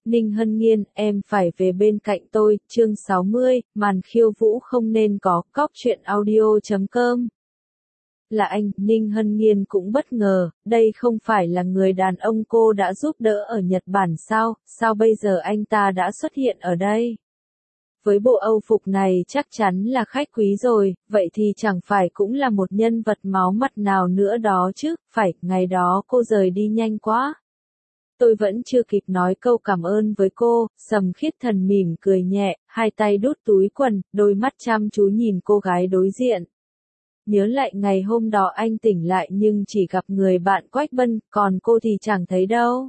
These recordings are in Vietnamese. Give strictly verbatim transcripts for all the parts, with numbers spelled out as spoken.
Ninh Hân Nghiên, em phải về bên cạnh tôi, chương sáu mươi, màn khiêu vũ không nên có, cóc truyện audio chấm com. Là anh, Ninh Hân Nghiên cũng bất ngờ, đây không phải là người đàn ông cô đã giúp đỡ ở Nhật Bản sao, sao bây giờ anh ta đã xuất hiện ở đây? Với bộ Âu phục này chắc chắn là khách quý rồi, vậy thì chẳng phải cũng là một nhân vật máu mặt nào nữa đó chứ, phải, ngày đó cô rời đi nhanh quá. Tôi vẫn chưa kịp nói câu cảm ơn với cô, Sầm Khiết Thần mỉm cười nhẹ, hai tay đút túi quần, đôi mắt chăm chú nhìn cô gái đối diện. Nhớ lại ngày hôm đó anh tỉnh lại nhưng chỉ gặp người bạn Quách Bân, còn cô thì chẳng thấy đâu.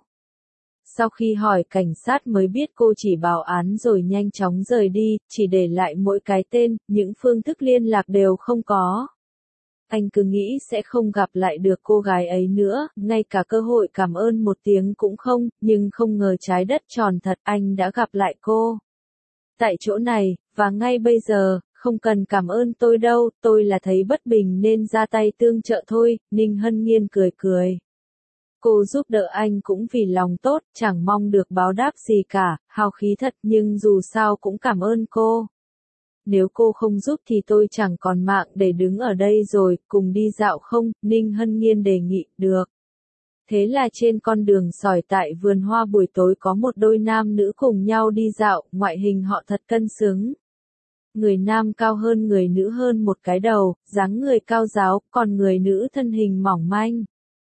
Sau khi hỏi cảnh sát mới biết cô chỉ báo án rồi nhanh chóng rời đi, chỉ để lại mỗi cái tên, những phương thức liên lạc đều không có. Anh cứ nghĩ sẽ không gặp lại được cô gái ấy nữa, ngay cả cơ hội cảm ơn một tiếng cũng không, nhưng không ngờ trái đất tròn thật, anh đã gặp lại cô. Tại chỗ này, và ngay bây giờ, không cần cảm ơn tôi đâu, tôi là thấy bất bình nên ra tay tương trợ thôi, Ninh Hân Nghiên cười cười. Cô giúp đỡ anh cũng vì lòng tốt, chẳng mong được báo đáp gì cả, hào khí thật nhưng dù sao cũng cảm ơn cô. Nếu cô không giúp thì tôi chẳng còn mạng để đứng ở đây rồi, cùng đi dạo không, Ninh Hân Nghiên đề nghị, được. Thế là trên con đường sỏi tại vườn hoa buổi tối có một đôi nam nữ cùng nhau đi dạo, ngoại hình họ thật cân xứng. Người nam cao hơn người nữ hơn một cái đầu, dáng người cao ráo, còn người nữ thân hình mỏng manh.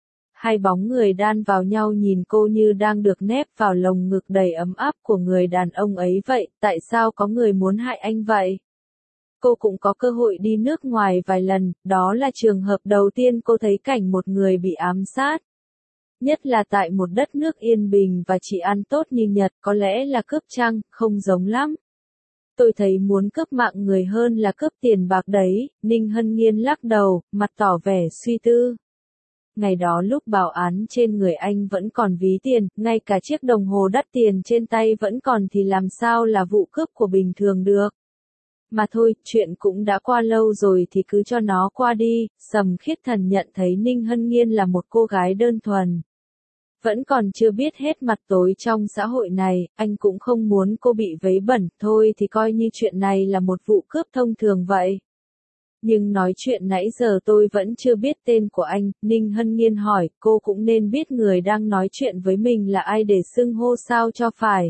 Hai bóng người đan vào nhau nhìn cô như đang được nép vào lồng ngực đầy ấm áp của người đàn ông ấy vậy, tại sao có người muốn hại anh vậy? Cô cũng có cơ hội đi nước ngoài vài lần, đó là trường hợp đầu tiên cô thấy cảnh một người bị ám sát. Nhất là tại một đất nước yên bình và chỉ ăn tốt như Nhật, có lẽ là cướp chăng, không giống lắm. Tôi thấy muốn cướp mạng người hơn là cướp tiền bạc đấy, Ninh Hân Nghiên lắc đầu, mặt tỏ vẻ suy tư. Ngày đó lúc báo án trên người anh vẫn còn ví tiền, ngay cả chiếc đồng hồ đắt tiền trên tay vẫn còn thì làm sao là vụ cướp của bình thường được. Mà thôi, chuyện cũng đã qua lâu rồi thì cứ cho nó qua đi, Sầm Khiết Thần nhận thấy Ninh Hân Nghiên là một cô gái đơn thuần. Vẫn còn chưa biết hết mặt tối trong xã hội này, anh cũng không muốn cô bị vấy bẩn, thôi thì coi như chuyện này là một vụ cướp thông thường vậy. Nhưng nói chuyện nãy giờ tôi vẫn chưa biết tên của anh, Ninh Hân Nghiên hỏi, cô cũng nên biết người đang nói chuyện với mình là ai để xưng hô sao cho phải.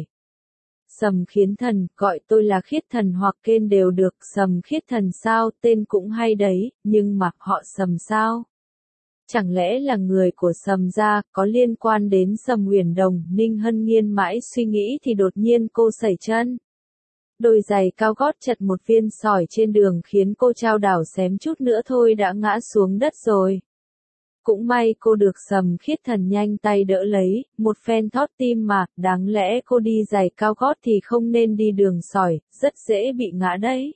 Sầm Khiến Thần, gọi tôi là Khiết Thần hoặc Kên đều được, Sầm Khiết Thần sao, tên cũng hay đấy, nhưng mà họ Sầm sao? Chẳng lẽ là người của Sầm gia, có liên quan đến Sầm Uyển Đồng, Ninh Hân Nghiên mãi suy nghĩ thì đột nhiên cô sẩy chân. Đôi giày cao gót chật một viên sỏi trên đường khiến cô chao đảo xém chút nữa thôi đã ngã xuống đất rồi. Cũng may cô được Sầm Khiết Thần nhanh tay đỡ lấy, một phen thót tim mà, đáng lẽ cô đi giày cao gót thì không nên đi đường sỏi, rất dễ bị ngã đấy.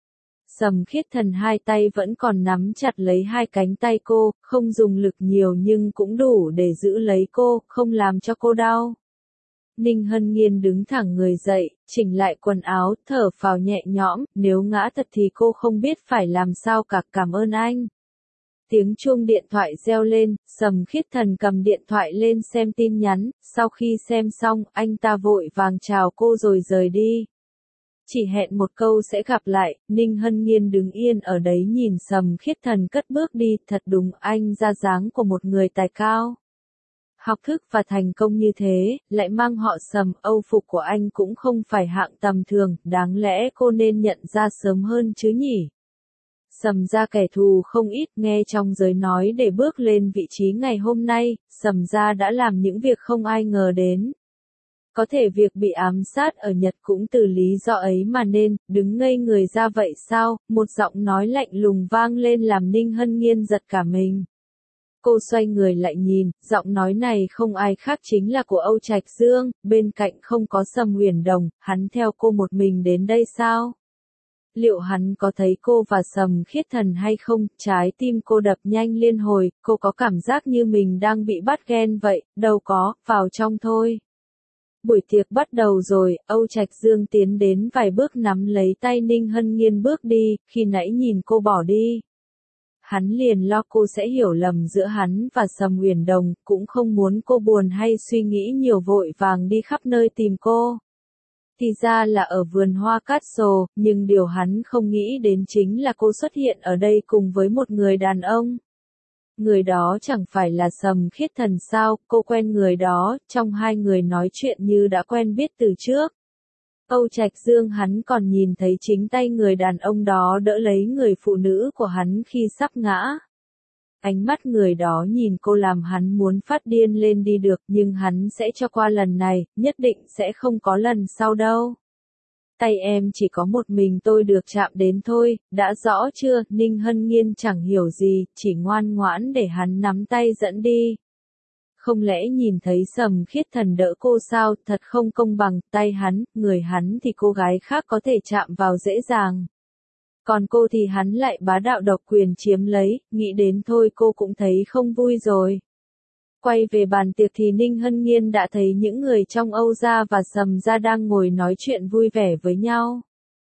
Sầm Khiết Thần hai tay vẫn còn nắm chặt lấy hai cánh tay cô, không dùng lực nhiều nhưng cũng đủ để giữ lấy cô, không làm cho cô đau. Ninh Hân Nghiên đứng thẳng người dậy, chỉnh lại quần áo, thở phào nhẹ nhõm, nếu ngã thật thì cô không biết phải làm sao cả, cảm ơn anh. Tiếng chuông điện thoại reo lên, Sầm Khiết Thần cầm điện thoại lên xem tin nhắn, sau khi xem xong, anh ta vội vàng chào cô rồi rời đi. Chỉ hẹn một câu sẽ gặp lại, Ninh Hân Nghiên đứng yên ở đấy nhìn Sầm Khiết Thần cất bước đi, thật đúng anh ra dáng của một người tài cao. Học thức và thành công như thế, lại mang họ Sầm, Âu phục của anh cũng không phải hạng tầm thường, đáng lẽ cô nên nhận ra sớm hơn chứ nhỉ. Sầm gia kẻ thù không ít, nghe trong giới nói để bước lên vị trí ngày hôm nay, Sầm gia đã làm những việc không ai ngờ đến. Có thể việc bị ám sát ở Nhật cũng từ lý do ấy mà nên, đứng ngây người ra vậy sao, một giọng nói lạnh lùng vang lên làm Ninh Hân Nghiên giật cả mình. Cô xoay người lại nhìn, giọng nói này không ai khác chính là của Âu Trạch Dương, bên cạnh không có Sầm Uyển Đồng, hắn theo cô một mình đến đây sao? Liệu hắn có thấy cô và Sầm Khiết Thần hay không? Trái tim cô đập nhanh liên hồi, cô có cảm giác như mình đang bị bắt ghen vậy, đâu có, vào trong thôi. Buổi tiệc bắt đầu rồi, Âu Trạch Dương tiến đến vài bước nắm lấy tay Ninh Hân Nghiên bước đi, khi nãy nhìn cô bỏ đi. hắn liền lo cô sẽ hiểu lầm giữa hắn và Sầm Uyển Đồng, cũng không muốn cô buồn hay suy nghĩ nhiều vội vàng đi khắp nơi tìm cô. Thì ra là ở vườn hoa Castle, nhưng điều hắn không nghĩ đến chính là cô xuất hiện ở đây cùng với một người đàn ông. Người đó chẳng phải là Sầm Khiết Thần sao, cô quen người đó, trong hai người nói chuyện như đã quen biết từ trước. Âu Trạch Dương hắn còn nhìn thấy chính tay người đàn ông đó đỡ lấy người phụ nữ của hắn khi sắp ngã. Ánh mắt người đó nhìn cô làm hắn muốn phát điên lên đi được, nhưng hắn sẽ cho qua lần này, nhất định sẽ không có lần sau đâu. Tay em chỉ có một mình tôi được chạm đến thôi, đã rõ chưa? Ninh Hân Nghiên chẳng hiểu gì, chỉ ngoan ngoãn để hắn nắm tay dẫn đi. Không lẽ nhìn thấy Sầm Khiết Thần đỡ cô sao, thật không công bằng, tay hắn, người hắn thì cô gái khác có thể chạm vào dễ dàng. Còn cô thì hắn lại bá đạo độc quyền chiếm lấy, nghĩ đến thôi cô cũng thấy không vui rồi. Quay về bàn tiệc thì Ninh Hân Nghiên đã thấy những người trong Âu gia và Sầm gia đang ngồi nói chuyện vui vẻ với nhau.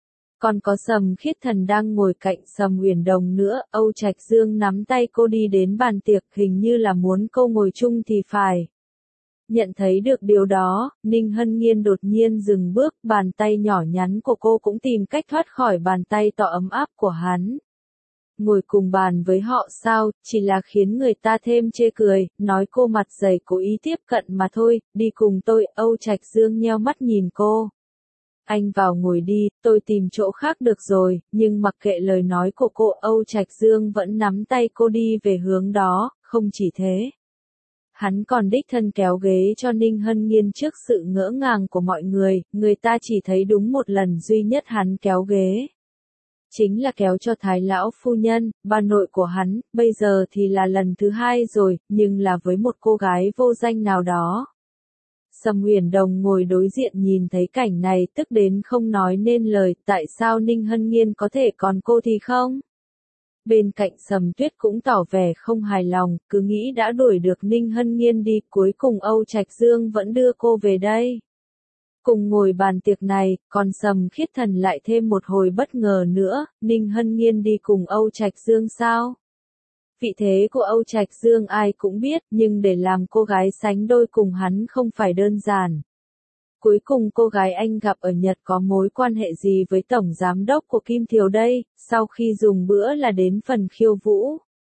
Còn có Sầm Khiết Thần đang ngồi cạnh Sầm Uyển Đồng nữa, Âu Trạch Dương nắm tay cô đi đến bàn tiệc, hình như là muốn cô ngồi chung thì phải. Nhận thấy được điều đó, Ninh Hân Nghiên đột nhiên dừng bước, bàn tay nhỏ nhắn của cô cũng tìm cách thoát khỏi bàn tay to ấm áp của hắn. Ngồi cùng bàn với họ sao, chỉ là khiến người ta thêm chê cười, nói cô mặt dày cố ý tiếp cận mà thôi, đi cùng tôi, Âu Trạch Dương nheo mắt nhìn cô. Anh vào ngồi đi, tôi tìm chỗ khác được rồi, nhưng mặc kệ lời nói của cô, Âu Trạch Dương vẫn nắm tay cô đi về hướng đó, không chỉ thế. Hắn còn đích thân kéo ghế cho Ninh Hân Nghiên trước sự ngỡ ngàng của mọi người, người ta chỉ thấy đúng một lần duy nhất hắn kéo ghế. Chính là kéo cho Thái lão phu nhân, bà nội của hắn, bây giờ thì là lần thứ hai rồi, nhưng là với một cô gái vô danh nào đó. Sầm Uyển Đồng ngồi đối diện nhìn thấy cảnh này tức đến không nói nên lời, tại sao Ninh Hân Nghiên có thể còn cô thì không? Bên cạnh Sầm Tuyết cũng tỏ vẻ không hài lòng, cứ nghĩ đã đuổi được Ninh Hân Nghiên đi, cuối cùng Âu Trạch Dương vẫn đưa cô về đây. Cùng ngồi bàn tiệc này, còn Sầm Khiết Thần lại thêm một hồi bất ngờ nữa, Ninh Hân Nghiên đi cùng Âu Trạch Dương sao? Vị thế của Âu Trạch Dương ai cũng biết, nhưng để làm cô gái sánh đôi cùng hắn không phải đơn giản. Cuối cùng cô gái anh gặp ở Nhật có mối quan hệ gì với tổng giám đốc của Kim Thiều đây, sau khi dùng bữa là đến phần khiêu vũ.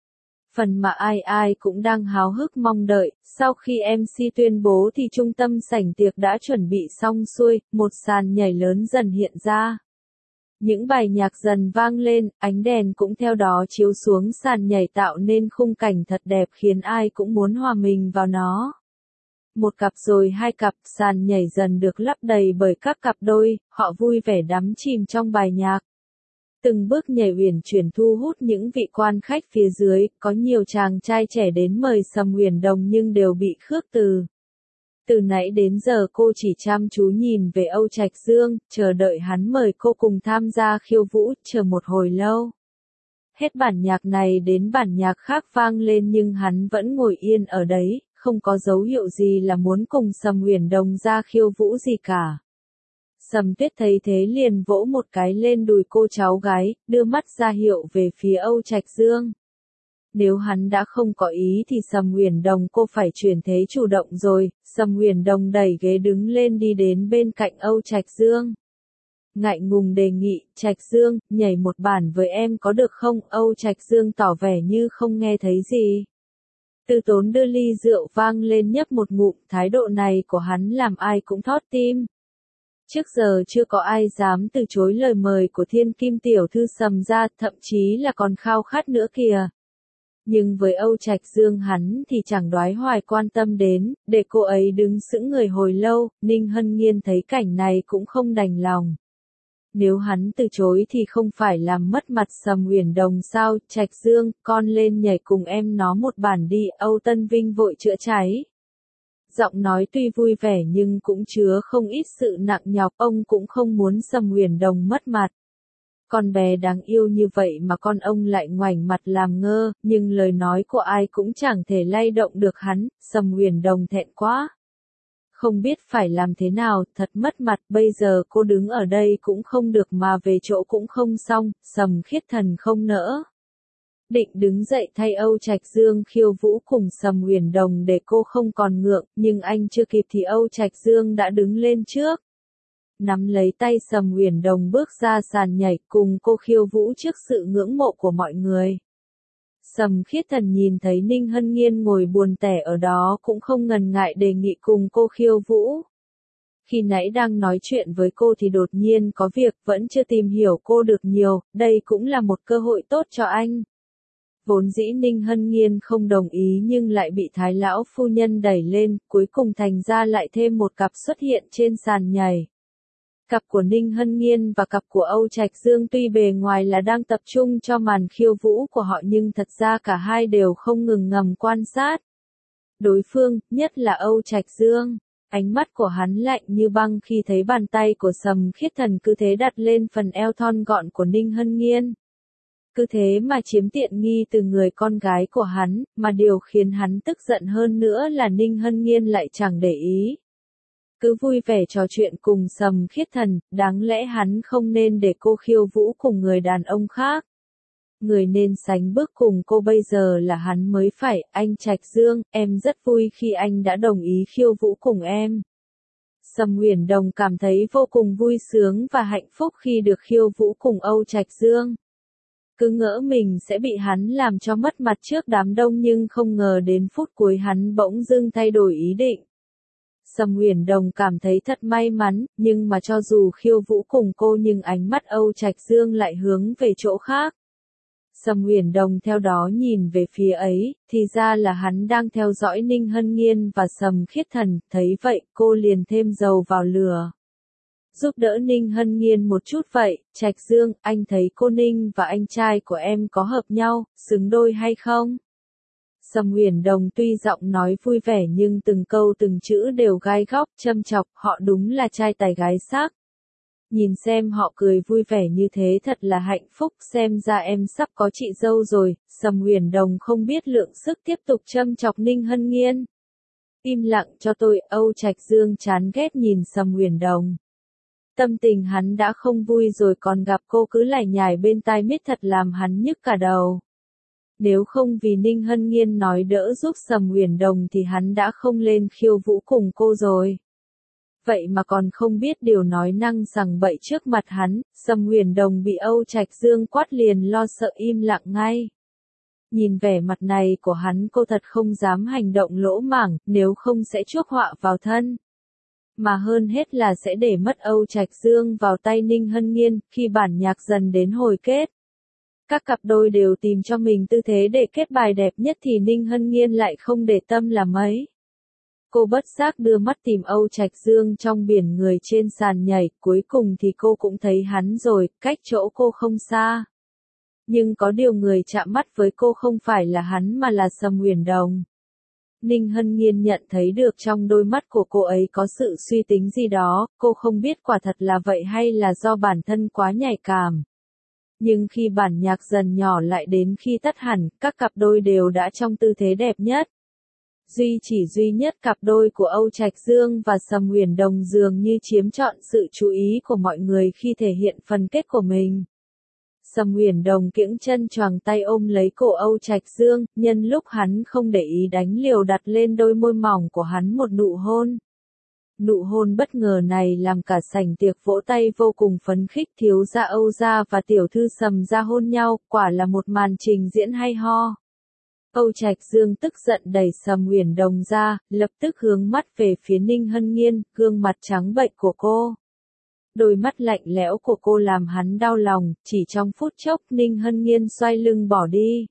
Phần mà ai ai cũng đang háo hức mong đợi, sau khi em xê tuyên bố thì trung tâm sảnh tiệc đã chuẩn bị xong xuôi, một sàn nhảy lớn dần hiện ra. Những bài nhạc dần vang lên, ánh đèn cũng theo đó chiếu xuống sàn nhảy tạo nên khung cảnh thật đẹp khiến ai cũng muốn hòa mình vào nó. Một cặp rồi hai cặp, sàn nhảy dần được lấp đầy bởi các cặp đôi, họ vui vẻ đắm chìm trong bài nhạc. Từng bước nhảy uyển chuyển thu hút những vị quan khách phía dưới, có nhiều chàng trai trẻ đến mời Sầm Uyển Đồng nhưng đều bị khước từ. Từ nãy đến giờ cô chỉ chăm chú nhìn về Âu Trạch Dương, chờ đợi hắn mời cô cùng tham gia khiêu vũ, chờ một hồi lâu. Hết bản nhạc này đến bản nhạc khác vang lên nhưng hắn vẫn ngồi yên ở đấy, không có dấu hiệu gì là muốn cùng Sầm Uyển Đồng ra khiêu vũ gì cả. Sầm Tuyết thấy thế liền vỗ một cái lên đùi cô cháu gái, đưa mắt ra hiệu về phía Âu Trạch Dương. Nếu hắn đã không có ý thì Sầm Uyển Đồng cô phải chuyển thế chủ động rồi, Sầm Uyển Đồng đẩy ghế đứng lên đi đến bên cạnh Âu Trạch Dương. Ngại ngùng đề nghị, Trạch Dương, nhảy một bản với em có được không? Âu Trạch Dương tỏ vẻ như không nghe thấy gì. Từ Tốn đưa ly rượu vang lên nhấp một ngụm, thái độ này của hắn làm ai cũng thót tim. Trước giờ chưa có ai dám từ chối lời mời của thiên kim tiểu thư Sầm gia, thậm chí là còn khao khát nữa kìa. Nhưng với Âu Trạch Dương hắn thì chẳng đoái hoài quan tâm đến, để cô ấy đứng sững người hồi lâu, Ninh Hân Nghiên thấy cảnh này cũng không đành lòng. Nếu hắn từ chối thì không phải làm mất mặt Sầm Uyển Đồng sao? Trạch Dương, con lên nhảy cùng em nó một bản đi, Âu Tân Vinh vội chữa cháy. Giọng nói tuy vui vẻ nhưng cũng chứa không ít sự nặng nhọc, ông cũng không muốn Sầm Uyển Đồng mất mặt. Con bé đáng yêu như vậy mà con ông lại ngoảnh mặt làm ngơ, nhưng lời nói của ai cũng chẳng thể lay động được hắn, Sầm Uyển Đồng thẹn quá. Không biết phải làm thế nào, thật mất mặt, bây giờ cô đứng ở đây cũng không được mà về chỗ cũng không xong, Sầm Khiết Thần không nỡ. định đứng dậy thay Âu Trạch Dương khiêu vũ cùng Sầm Uyển Đồng để cô không còn ngượng, nhưng anh chưa kịp thì Âu Trạch Dương đã đứng lên trước. Nắm lấy tay Sầm Uyển Đồng bước ra sàn nhảy cùng cô khiêu vũ trước sự ngưỡng mộ của mọi người. Sầm Khiết Thần nhìn thấy Ninh Hân Nghiên ngồi buồn tẻ ở đó cũng không ngần ngại đề nghị cùng cô khiêu vũ. Khi nãy đang nói chuyện với cô thì đột nhiên có việc, vẫn chưa tìm hiểu cô được nhiều, đây cũng là một cơ hội tốt cho anh. Vốn dĩ Ninh Hân Nghiên không đồng ý nhưng lại bị Thái lão phu nhân đẩy lên, cuối cùng thành ra lại thêm một cặp xuất hiện trên sàn nhảy. Cặp của Ninh Hân Nghiên và cặp của Âu Trạch Dương tuy bề ngoài là đang tập trung cho màn khiêu vũ của họ nhưng thật ra cả hai đều không ngừng ngầm quan sát đối phương, nhất là Âu Trạch Dương. Ánh mắt của hắn lạnh như băng khi thấy bàn tay của Sầm Khiết Thần cứ thế đặt lên phần eo thon gọn của Ninh Hân Nghiên. Cứ thế mà chiếm tiện nghi từ người con gái của hắn, mà điều khiến hắn tức giận hơn nữa là Ninh Hân Nghiên lại chẳng để ý. Cứ vui vẻ trò chuyện cùng Sầm Khiết Thần, đáng lẽ hắn không nên để cô khiêu vũ cùng người đàn ông khác. Người nên sánh bước cùng cô bây giờ là hắn mới phải, anh Trạch Dương, em rất vui khi anh đã đồng ý khiêu vũ cùng em. Sầm Uyển Đồng cảm thấy vô cùng vui sướng và hạnh phúc khi được khiêu vũ cùng Âu Trạch Dương. Cứ ngỡ mình sẽ bị hắn làm cho mất mặt trước đám đông nhưng không ngờ đến phút cuối hắn bỗng dưng thay đổi ý định. Sầm Uyển Đồng cảm thấy thật may mắn, nhưng mà cho dù khiêu vũ cùng cô nhưng ánh mắt Âu Trạch Dương lại hướng về chỗ khác. Sầm Uyển Đồng theo đó nhìn về phía ấy, thì ra là hắn đang theo dõi Ninh Hân Nghiên và Sầm Khiết Thần, thấy vậy cô liền thêm dầu vào lửa. Giúp đỡ Ninh Hân Nghiên một chút vậy, Trạch Dương, anh thấy cô Ninh và anh trai của em có hợp nhau, xứng đôi hay không? Sầm Uyển Đồng tuy giọng nói vui vẻ nhưng từng câu từng chữ đều gai góc, châm chọc, họ đúng là trai tài gái sắc. Nhìn xem họ cười vui vẻ như thế thật là hạnh phúc, xem ra em sắp có chị dâu rồi. Sầm Uyển Đồng không biết lượng sức tiếp tục châm chọc Ninh Hân Nghiên. Im lặng cho tôi, Âu Trạch Dương chán ghét nhìn Sầm Uyển Đồng. Tâm tình hắn đã không vui rồi còn gặp cô cứ lải nhải bên tai miết thật làm hắn nhức cả đầu. Nếu không vì Ninh Hân Nghiên nói đỡ giúp Sầm Uyển Đồng thì hắn đã không lên khiêu vũ cùng cô rồi. Vậy mà còn không biết điều nói năng sằng bậy trước mặt hắn, Sầm Uyển Đồng bị Âu Trạch Dương quát liền lo sợ im lặng ngay. Nhìn vẻ mặt này của hắn cô thật không dám hành động lỗ mảng, nếu không sẽ chuốc họa vào thân. Mà hơn hết là sẽ để mất Âu Trạch Dương vào tay Ninh Hân Nghiên, khi bản nhạc dần đến hồi kết. Các cặp đôi đều tìm cho mình tư thế để kết bài đẹp nhất thì Ninh Hân Nghiên lại không để tâm là mấy. Cô bất giác đưa mắt tìm Âu Trạch Dương trong biển người trên sàn nhảy, cuối cùng thì cô cũng thấy hắn rồi, cách chỗ cô không xa. Nhưng có điều người chạm mắt với cô không phải là hắn mà là Sầm Uyển Đồng. Ninh Hân Nghiên nhận thấy được trong đôi mắt của cô ấy có sự suy tính gì đó, cô không biết quả thật là vậy hay là do bản thân quá nhạy cảm. Nhưng khi bản nhạc dần nhỏ lại đến khi tắt hẳn, các cặp đôi đều đã trong tư thế đẹp nhất. Duy chỉ duy nhất cặp đôi của Âu Trạch Dương và Sầm Uyển Đồng dường như chiếm trọn sự chú ý của mọi người khi thể hiện phần kết của mình. Sầm Uyển Đồng kiễng chân choàng tay ôm lấy cổ Âu Trạch Dương, nhân lúc hắn không để ý đánh liều đặt lên đôi môi mỏng của hắn một nụ hôn. Nụ hôn bất ngờ này làm cả sảnh tiệc vỗ tay vô cùng phấn khích, thiếu gia Âu gia và tiểu thư Sầm gia hôn nhau, quả là một màn trình diễn hay ho. Âu Trạch Dương tức giận đẩy Sầm Uyển Đồng ra, lập tức hướng mắt về phía Ninh Hân Nghiên, gương mặt trắng bệch của cô. Đôi mắt lạnh lẽo của cô làm hắn đau lòng, chỉ trong phút chốc Ninh Hân Nghiên xoay lưng bỏ đi.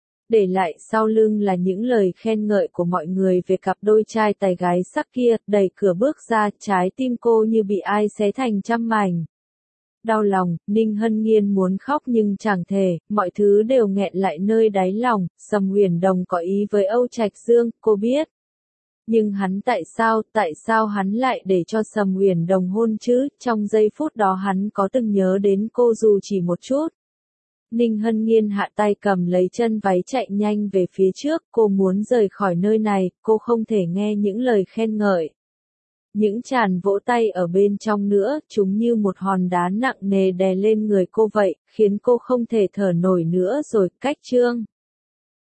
Để lại sau lưng là những lời khen ngợi của mọi người về cặp đôi trai tài gái sắc kia, đẩy cửa bước ra, trái tim cô như bị ai xé thành trăm mảnh. Đau lòng, Ninh Hân Nghiên muốn khóc nhưng chẳng thể, mọi thứ đều nghẹn lại nơi đáy lòng. Sầm Uyển Đồng có ý với Âu Trạch Dương, cô biết. Nhưng hắn tại sao, tại sao hắn lại để cho Sầm Uyển Đồng hôn chứ, trong giây phút đó hắn có từng nhớ đến cô dù chỉ một chút. Ninh Hân Nghiên hạ tay cầm lấy chân váy chạy nhanh về phía trước, cô muốn rời khỏi nơi này, cô không thể nghe những lời khen ngợi. Những tràng vỗ tay ở bên trong nữa, chúng như một hòn đá nặng nề đè lên người cô vậy, khiến cô không thể thở nổi nữa rồi. Cách chương